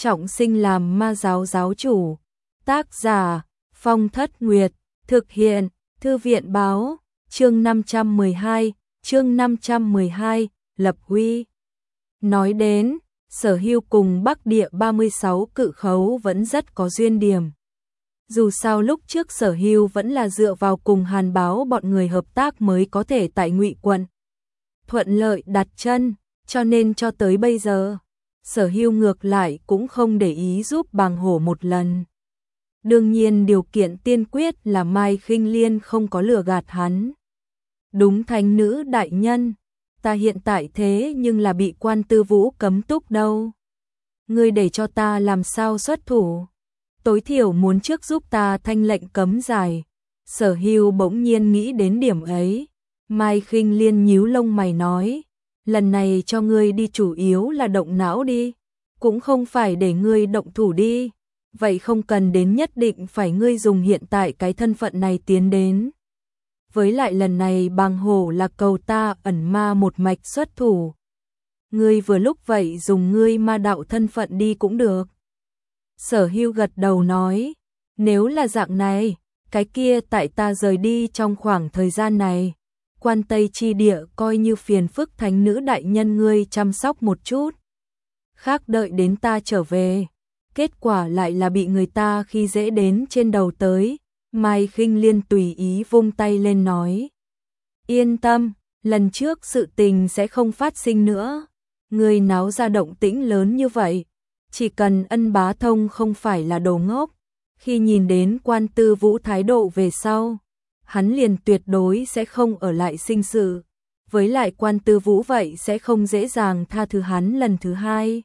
trọng sinh làm ma giáo giáo chủ. Tác giả Phong Thất Nguyệt, thực hiện Thư viện báo, chương 512, lập uy. Nói đến, Sở Hưu cùng Bắc Địa 36 cự khấu vẫn rất có duyên điểm. Dù sao lúc trước Sở Hưu vẫn là dựa vào cùng Hàn Báo bọn người hợp tác mới có thể tại Ngụy quận thuận lợi đặt chân, cho nên cho tới bây giờ, Sở Hưu ngược lại cũng không để ý giúp Bàng Hổ một lần. Đương nhiên điều kiện tiên quyết là Mai Khinh Liên không có lừa gạt hắn. Đúng thánh nữ đại nhân, ta hiện tại thế nhưng là bị Quan Tư Vũ cấm túc đâu. Ngươi để cho ta làm sao xuất thủ? Tối thiểu muốn trước giúp ta thanh lệnh cấm giải. Sở Hưu bỗng nhiên nghĩ đến điểm ấy. Mai Khinh Liên nhíu lông mày nói, lần này cho ngươi đi chủ yếu là động não đi, cũng không phải để ngươi động thủ đi. Vậy không cần đến nhất định phải ngươi dùng hiện tại cái thân phận này tiến đến. Với lại lần này Bàng Hổ là cầu ta ẩn ma một mạch xuất thủ. Ngươi vừa lúc vậy dùng ngươi ma đạo thân phận đi cũng được. Sở Hưu gật đầu nói, nếu là dạng này, cái kia tại ta rời đi trong khoảng thời gian này, Quan Tây chi địa coi như phiền phức thánh nữ đại nhân ngươi chăm sóc một chút. Khác đợi đến ta trở về, kết quả lại là bị người ta khi dễ đến trên đầu tới. Mai Khinh Liên tùy ý vung tay lên nói, yên tâm, lần trước sự tình sẽ không phát sinh nữa. Ngươi náo ra động tĩnh lớn như vậy, chỉ cần Ân Bá Thông không phải là đồ ngốc, khi nhìn đến Quan Tư Vũ thái độ về sau, hắn liền tuyệt đối sẽ không ở lại sinh sự. Với lại Quan Tư Vũ vậy sẽ không dễ dàng tha thứ hắn lần thứ hai.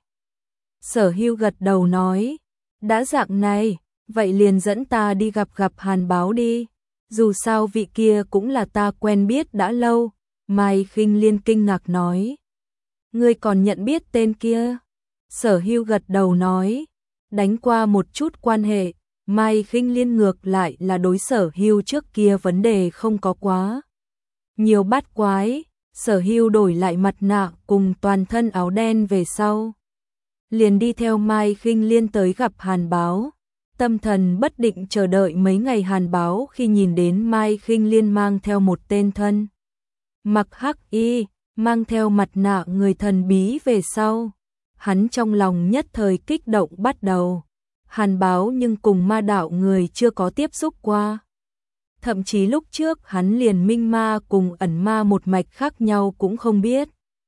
Sở Hưu gật đầu nói, đã dạng này, vậy liền dẫn ta đi gặp Hàn Báo đi. Dù sao vị kia cũng là ta quen biết đã lâu. Mai Khinh Liên kinh ngạc nói, ngươi còn nhận biết tên kia? Sở Hưu gật đầu nói, đánh qua một chút quan hệ. Mai Khinh Liên ngược lại là đối Sở Hưu trước kia vấn đề không có quá nhiều bát quái. Sở Hưu đổi lại mặt nạ cùng toàn thân áo đen về sau, liền đi theo Mai Khinh Liên tới gặp Hàn Báo. Tâm thần bất định chờ đợi mấy ngày. Hàn Báo khi nhìn đến Mai Khinh Liên mang theo một tên thân mặc hắc y, mang theo mặt nạ người thần bí về sau, hắn trong lòng nhất thời kích động bắt đầu. Hàn Báo nhưng cùng ma đạo người chưa có tiếp xúc qua. Thậm chí lúc trước hắn liền minh ma cùng ẩn ma một mạch khác nhau cũng không biết.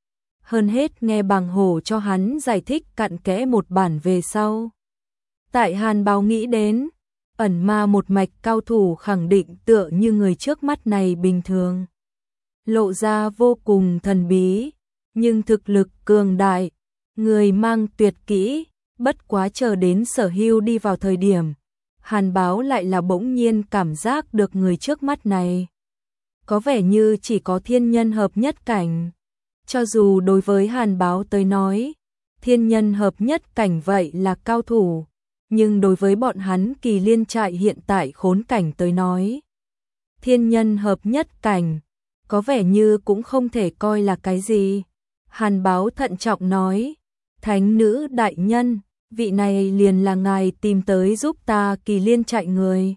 Hơn hết nghe Bàng Hổ cho hắn giải thích cặn kẽ một bản về sau. Tại Hàn Báo nghĩ đến, ẩn ma một mạch cao thủ khẳng định tựa như người trước mắt này bình thường. Lộ ra vô cùng thần bí, nhưng thực lực cường đại, người mang tuyệt kỹ. Bất quá chờ đến Sở Hưu đi vào thời điểm, Hàn Báo lại là bỗng nhiên cảm giác được người trước mắt này có vẻ như chỉ có thiên nhân hợp nhất cảnh. Cho dù đối với Hàn Báo tới nói, thiên nhân hợp nhất cảnh vậy là cao thủ, nhưng đối với bọn hắn Kỳ Liên trại hiện tại khốn cảnh tới nói, thiên nhân hợp nhất cảnh có vẻ như cũng không thể coi là cái gì. Hàn Báo thận trọng nói, thánh nữ đại nhân, vị này liền là ngài tìm tới giúp ta Kỳ Liên trại người.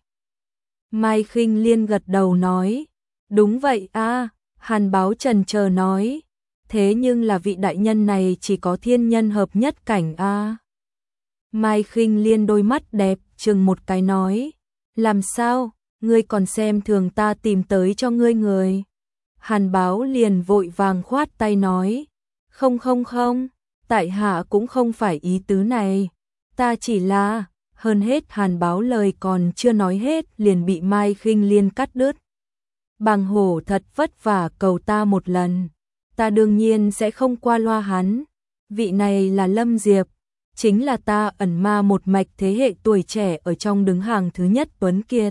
Mai Khinh Liên gật đầu nói, đúng vậy a. Hàn Báo chần chờ nói, thế nhưng là vị đại nhân này chỉ có thiên nhân hợp nhất cảnh a. Mai Khinh Liên đôi mắt đẹp chừng một cái nói, làm sao, ngươi còn xem thường ta tìm tới cho ngươi người. Hàn Báo liền vội vàng khoát tay nói, không, tại hạ cũng không phải ý tứ này, ta chỉ là, hơn hết. Hàn Báo lời còn chưa nói hết liền bị Mai Khinh Liên cắt đứt. Bàng Hổ thật vất vả cầu ta một lần, ta đương nhiên sẽ không qua loa hắn. Vị này là Lâm Diệp, chính là ta ẩn ma một mạch thế hệ tuổi trẻ ở trong đứng hàng thứ nhất tuấn kiệt.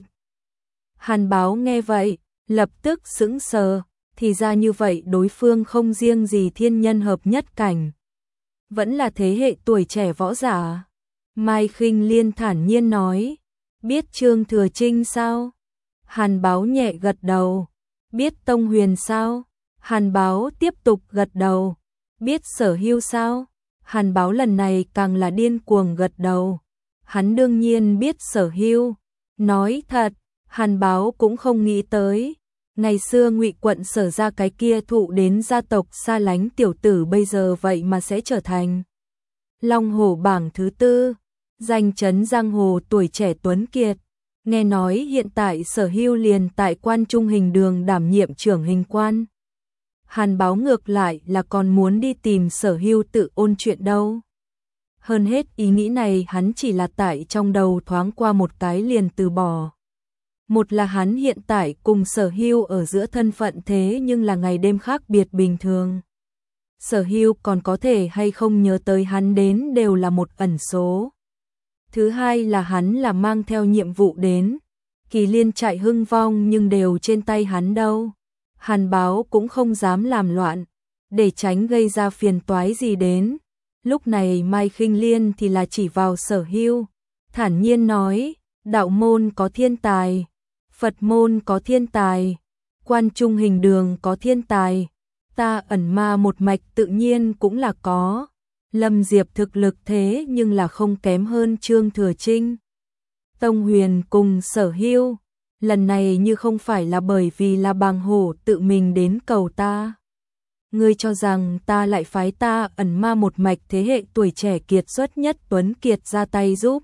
Hàn Báo nghe vậy, lập tức sững sờ, thì ra như vậy đối phương không riêng gì thiên nhân hợp nhất cảnh, vẫn là thế hệ tuổi trẻ võ giả. Mai Khinh Liên thản nhiên nói, biết Trương Thừa Trinh sao? Hàn Báo nhẹ gật đầu. Biết Tông Huyền sao? Hàn Báo tiếp tục gật đầu. Biết Sở Hưu sao? Hàn Báo lần này càng là điên cuồng gật đầu. Hắn đương nhiên biết Sở Hưu. Nói thật, Hàn Báo cũng không nghĩ tới. Ngày xưa Ngụy quận Sở ra cái kia thụ đến gia tộc xa lánh tiểu tử bây giờ vậy mà sẽ trở thành Long Hổ bảng thứ 4, danh chấn giang hồ tuổi trẻ tuấn kiệt. Nghe nói hiện tại Sở Hưu liền tại Quan Trung Hình Đường đảm nhiệm trưởng hình quan. Hàn Báo ngược lại là còn muốn đi tìm Sở Hưu tự ôn chuyện đâu. Hơn hết ý nghĩ này hắn chỉ là tại trong đầu thoáng qua một cái liền từ bỏ. Một là hắn hiện tại cùng Sở Hưu ở giữa thân phận thế nhưng là ngày đêm khác biệt bình thường. Sở Hưu còn có thể hay không nhớ tới hắn đến đều là một ẩn số. Thứ hai là hắn là mang theo nhiệm vụ đến. Kỳ Liên trại hưng vong nhưng đều trên tay hắn đâu. Hàn Báo cũng không dám làm loạn, để tránh gây ra phiền toái gì đến. Lúc này Mai Khinh Liên thì là chỉ vào Sở Hưu, thản nhiên nói, đạo môn có thiên tài, Phật môn có thiên tài, Quan Trung Hình Đường có thiên tài, ta ẩn ma một mạch tự nhiên cũng là có. Lâm Diệp thực lực thế nhưng là không kém hơn Trương Thừa Trinh. Tông Huyền cùng Sở Hưu, lần này như không phải là bởi vì là Bàng Hổ tự mình đến cầu ta. Ngươi cho rằng ta lại phái ta ẩn ma một mạch thế hệ tuổi trẻ kiệt xuất nhất tuấn kiệt ra tay giúp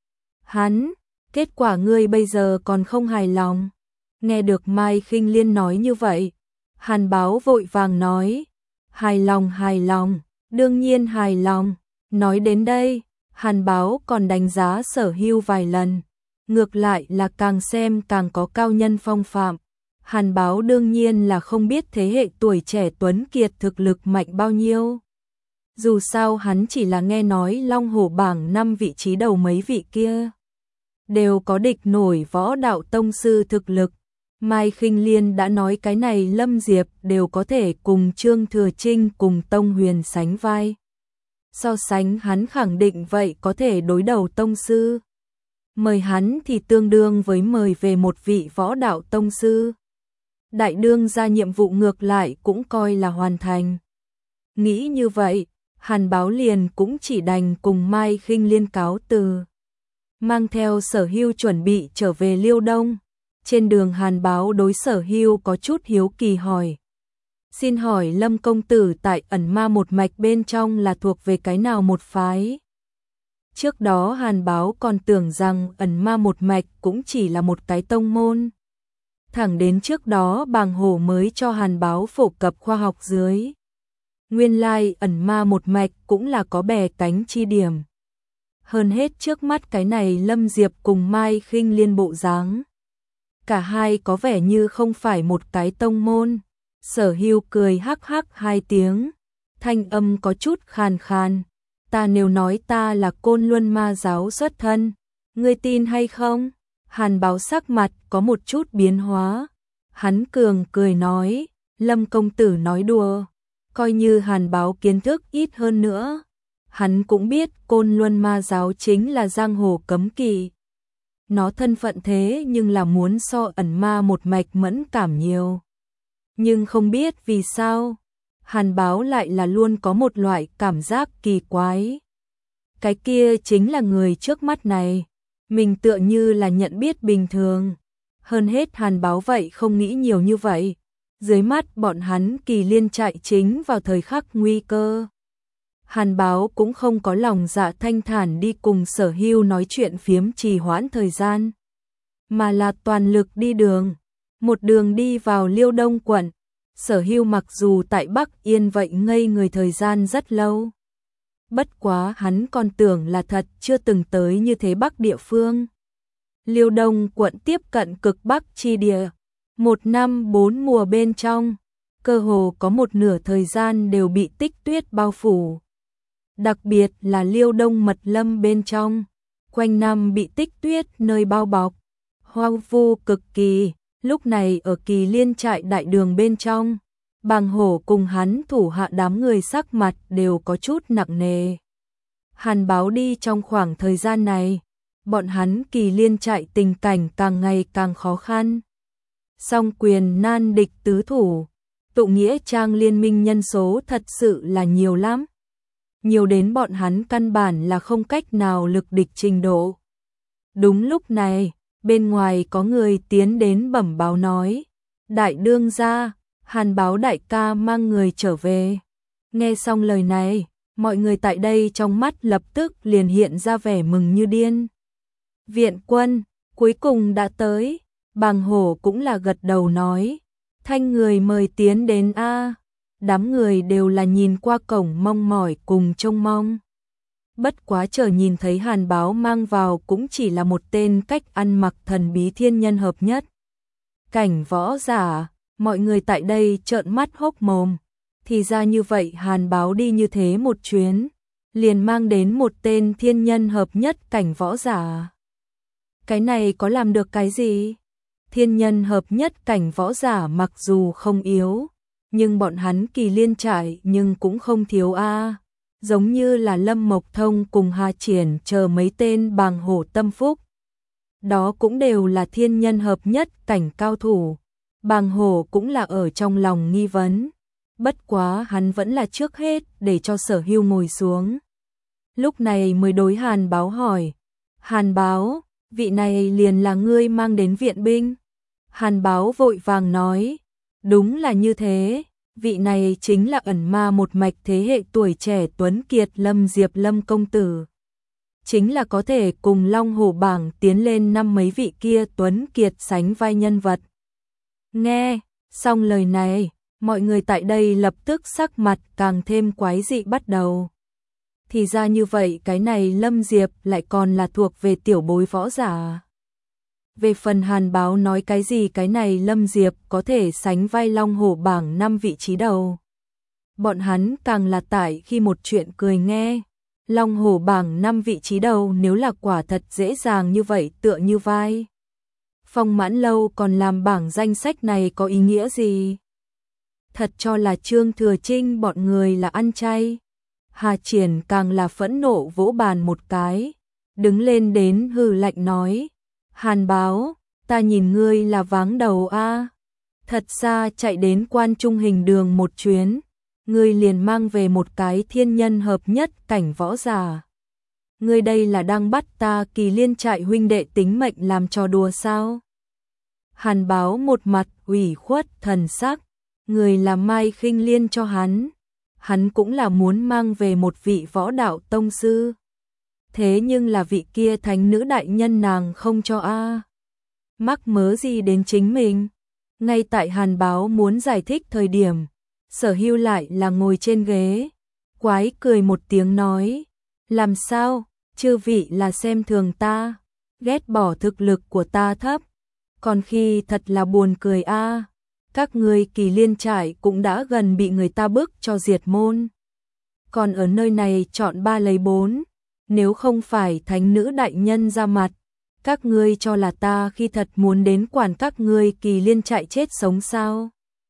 hắn, kết quả ngươi bây giờ còn không hài lòng. Nghe được Mai Khinh Liên nói như vậy, Hàn Báo vội vàng nói, hài lòng, đương nhiên hài lòng. Nói đến đây, Hàn Báo còn đánh giá Sở Hưu vài lần, ngược lại là càng xem càng có cao nhân phong phạm. Hàn Báo đương nhiên là không biết thế hệ tuổi trẻ tuấn kiệt thực lực mạnh bao nhiêu. Dù sao hắn chỉ là nghe nói Long Hổ bảng 5 vị trí đầu mấy vị kia đều có địch nổi võ đạo tông sư thực lực. Mai Khinh Liên đã nói cái này Lâm Diệp đều có thể cùng Trương Thừa Trinh cùng Tông Huyền sánh vai. So sánh hắn khẳng định vậy có thể đối đầu tông sư. Mời hắn thì tương đương với mời về một vị võ đạo tông sư. Đại đương ra nhiệm vụ ngược lại cũng coi là hoàn thành. Nghĩ như vậy, Hàn Báo liền cũng chỉ đành cùng Mai Khinh Liên cáo từ. Mang theo Sở Hưu chuẩn bị trở về Liêu Đông. Trên đường Hàn Báo đối Sở Hưu có chút hiếu kỳ hỏi. Xin hỏi Lâm công tử tại ẩn ma một mạch bên trong là thuộc về cái nào một phái? Trước đó Hàn Báo còn tưởng rằng ẩn ma một mạch cũng chỉ là một cái tông môn. Thẳng đến trước đó Bàng Hổ mới cho Hàn Báo phổ cập khoa học dưới. Nguyên lai ẩn ma một mạch cũng là có bè cánh chi điểm. Hơn hết trước mắt cái này Lâm Diệp cùng Mai Khinh Liên bộ dáng. Cả hai có vẻ như không phải một cái tông môn. Sở Hưu cười hắc hắc hai tiếng, thanh âm có chút khàn khàn. Ta nếu nói ta là Côn Luân ma giáo xuất thân, ngươi tin hay không? Hàn Báo sắc mặt có một chút biến hóa. Hắn cường cười nói, Lâm công tử nói đùa. Coi như Hàn Báo kiến thức ít hơn nữa, hắn cũng biết Côn Luân ma giáo chính là giang hồ cấm kỵ. Nó thân phận thế nhưng là muốn so ẩn ma một mạch mẫn cảm nhiều. Nhưng không biết vì sao, Hàn Báo lại là luôn có một loại cảm giác kỳ quái. Cái kia chính là người trước mắt này, mình tựa như là nhận biết bình thường. Hơn hết Hàn Báo vậy không nghĩ nhiều như vậy. Dưới mắt bọn hắn Kỳ Liên trại chính vào thời khắc nguy cơ. Hàn Báo cũng không có lòng dạ thanh thản đi cùng Sở Hưu nói chuyện phiếm trì hoãn thời gian, mà là toàn lực đi đường, một đường đi vào Liêu Đông quận. Sở Hưu mặc dù tại Bắc Yên vậy ngây người thời gian rất lâu. Bất quá hắn còn tưởng là thật chưa từng tới như thế Bắc địa phương. Liêu Đông quận tiếp cận cực Bắc chi địa. 1 năm 4 mùa bên trong, cơ hồ có một nửa thời gian đều bị tích tuyết bao phủ. Đặc biệt là Liêu Đông mật lâm bên trong, quanh năm bị tích tuyết nơi bao bọc, hoang vu cực kỳ. Lúc này ở Kỳ Liên trại đại đường bên trong, Bàng Hổ cùng hắn thủ hạ đám người sắc mặt đều có chút nặng nề. Hàn Báo đi trong khoảng thời gian này, bọn hắn Kỳ Liên trại tình cảnh càng ngày càng khó khăn. Song quyền nan địch tứ thủ, tụ nghĩa trang liên minh nhân số thật sự là nhiều lắm. nhiều đến bọn hắn căn bản là không cách nào lực địch trình độ. Đúng lúc này, bên ngoài có người tiến đến bẩm báo nói, đại đương gia, Hàn Báo đại ca mang người trở về. Nghe xong lời này, mọi người tại đây trong mắt lập tức liền hiện ra vẻ mừng như điên. Viện quân, cuối cùng đã tới, Bàng Hổ cũng là gật đầu nói, thanh người mời tiến đến a. Đám người đều là nhìn qua cổng mong mỏi cùng trông mong. Bất quá chờ nhìn thấy Hàn Báo mang vào cũng chỉ là một tên cách ăn mặc thần bí thiên nhân hợp nhất. Cảnh võ giả, mọi người tại đây trợn mắt hốc mồm. Thì ra như vậy Hàn Báo đi như thế một chuyến, liền mang đến một tên thiên nhân hợp nhất cảnh võ giả. Cái này có làm được cái gì? Thiên nhân hợp nhất cảnh võ giả mặc dù không yếu, nhưng bọn hắn Kỳ Liên trại nhưng cũng không thiếu a. Giống như là Lâm Mộc Thông cùng Hà Triển chờ mấy tên Bàng Hổ tâm phúc. Đó cũng đều là thiên nhân hợp nhất cảnh cao thủ. Bàng Hổ cũng là ở trong lòng nghi vấn. Bất quá hắn vẫn là trước hết để cho Sở Hưu ngồi xuống. Lúc này mới đối Hàn Báo hỏi. Hàn Báo, vị này liền là ngươi mang đến viện binh. Hàn Báo vội vàng nói. Đúng là như thế. Vị này chính là ẩn ma một mạch thế hệ tuổi trẻ tuấn kiệt Lâm Diệp Lâm công tử. Chính là có thể cùng Long Hổ bảng tiến lên năm mấy vị kia tuấn kiệt sánh vai nhân vật. Nghe, xong lời này, mọi người tại đây lập tức sắc mặt càng thêm quái dị bắt đầu. Thì ra như vậy cái này Lâm Diệp lại còn là thuộc về tiểu bối võ giả. Về phần Hàn Báo nói cái gì cái này Lâm Diệp có thể sánh vai Long Hổ bảng 5 vị trí đầu. Bọn hắn càng là tại khi một chuyện cười nghe. Long Hổ bảng 5 vị trí đầu nếu là quả thật dễ dàng như vậy tựa như vai. Phong Mãn Lâu còn làm bảng danh sách này có ý nghĩa gì? Thật cho là Trương Thừa Trinh bọn người là ăn chay. Hà Triển càng là phẫn nộ vỗ bàn một cái. Đứng lên đến hừ lạnh nói. Hàn Báo, ta nhìn ngươi là váng đầu a. Thật xa chạy đến Quan Trung Hình đường một chuyến, ngươi liền mang về một cái thiên nhân hợp nhất cảnh võ giả. Ngươi đây là đang bắt ta Kỳ Liên trại huynh đệ tính mệnh làm trò đùa sao? Hàn Báo một mặt ủy khuất thần sắc, người làm Mai Khinh Liên cho hắn cũng là muốn mang về một vị võ đạo tông sư. Thế nhưng là vị kia thánh nữ đại nhân nàng không cho a. Mắc mớ gì đến chính mình. Ngay tại Hàn Báo muốn giải thích thời điểm, Sở Hưu lại là ngồi trên ghế, quái cười một tiếng nói, làm sao, chư vị là xem thường ta, ghét bỏ thực lực của ta thấp, còn khi thật là buồn cười a. Các ngươi Kỳ Liên trại cũng đã gần bị người ta bức cho diệt môn. Còn ở nơi này chọn 3 lấy 4. Nếu không phải thánh nữ đại nhân ra mặt, các ngươi cho là ta khi thật muốn đến quản các ngươi Kỳ Liên trại chết sống sao?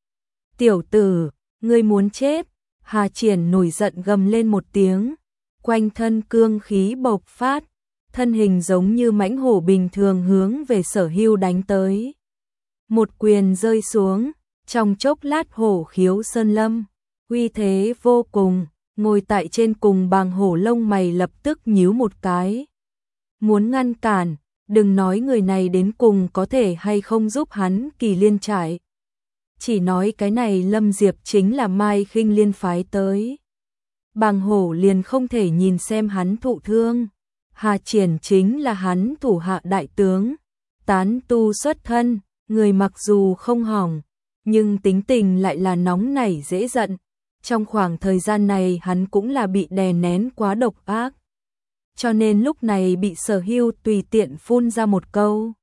Tiểu tử, ngươi muốn chết? Hà Triển nổi giận gầm lên một tiếng, quanh thân cương khí bộc phát, thân hình giống như mãnh hổ bình thường hướng về Sở Hưu đánh tới. Một quyền rơi xuống, trong chốc lát hổ khiếu sơn lâm, uy thế vô cùng. Ngồi tại trên cùng Bàng Hổ lông mày lập tức nhíu một cái. Muốn ngăn cản, đừng nói người này đến cùng có thể hay không giúp hắn Kỳ Liên trại. Chỉ nói cái này Lâm Diệp chính là Mai Khinh Liên phái tới. Bàng Hổ liền không thể nhìn xem hắn thụ thương. Hà Triển chính là hắn thủ hạ đại tướng. Tán tu xuất thân, người mặc dù không hỏng, nhưng tính tình lại là nóng nảy dễ giận. Trong khoảng thời gian này hắn cũng là bị đè nén quá độc ác. Cho nên lúc này bị Sở Hưu tùy tiện phun ra một câu.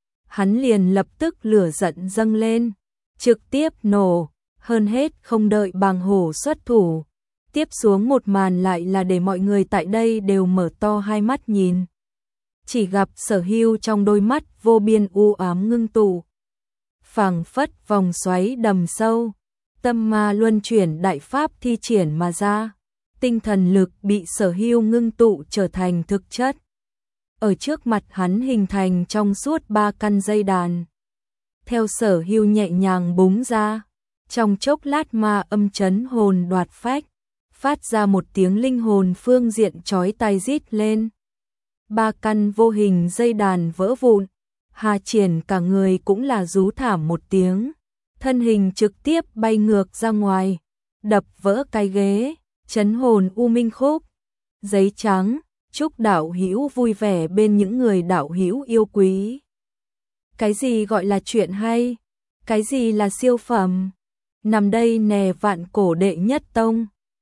Hắn liền lập tức lửa giận dâng lên, trực tiếp nổ, hơn hết không đợi Bàng Hổ xuất thủ. Tiếp xuống một màn lại là để mọi người tại đây đều mở to hai mắt nhìn. Chỉ gặp Sở Hưu trong đôi mắt vô biên u ám ngưng tụ. Phảng phất vòng xoáy đầm sâu. Tâm ma luân chuyển đại pháp thi triển mà ra, tinh thần lực bị Sở Hưu ngưng tụ trở thành thực chất. Ở trước mặt hắn hình thành trong suốt 3 căn dây đàn. Theo Sở Hưu nhẹ nhàng búng ra, trong chốc lát ma âm chấn hồn đoạt phách, phát ra một tiếng linh hồn phương diện chói tai rít lên. 3 căn vô hình dây đàn vỡ vụn, Hà Triển cả người cũng là rú thảm một tiếng, thân hình trực tiếp bay ngược ra ngoài, đập vỡ cái ghế, chấn hồn U Minh Khúc. Giấy trắng, chúc đạo hữu vui vẻ bên những người đạo hữu yêu quý. Cái gì gọi là chuyện hay? Cái gì là siêu phẩm? Nằm đây nè vạn cổ đệ nhất tông.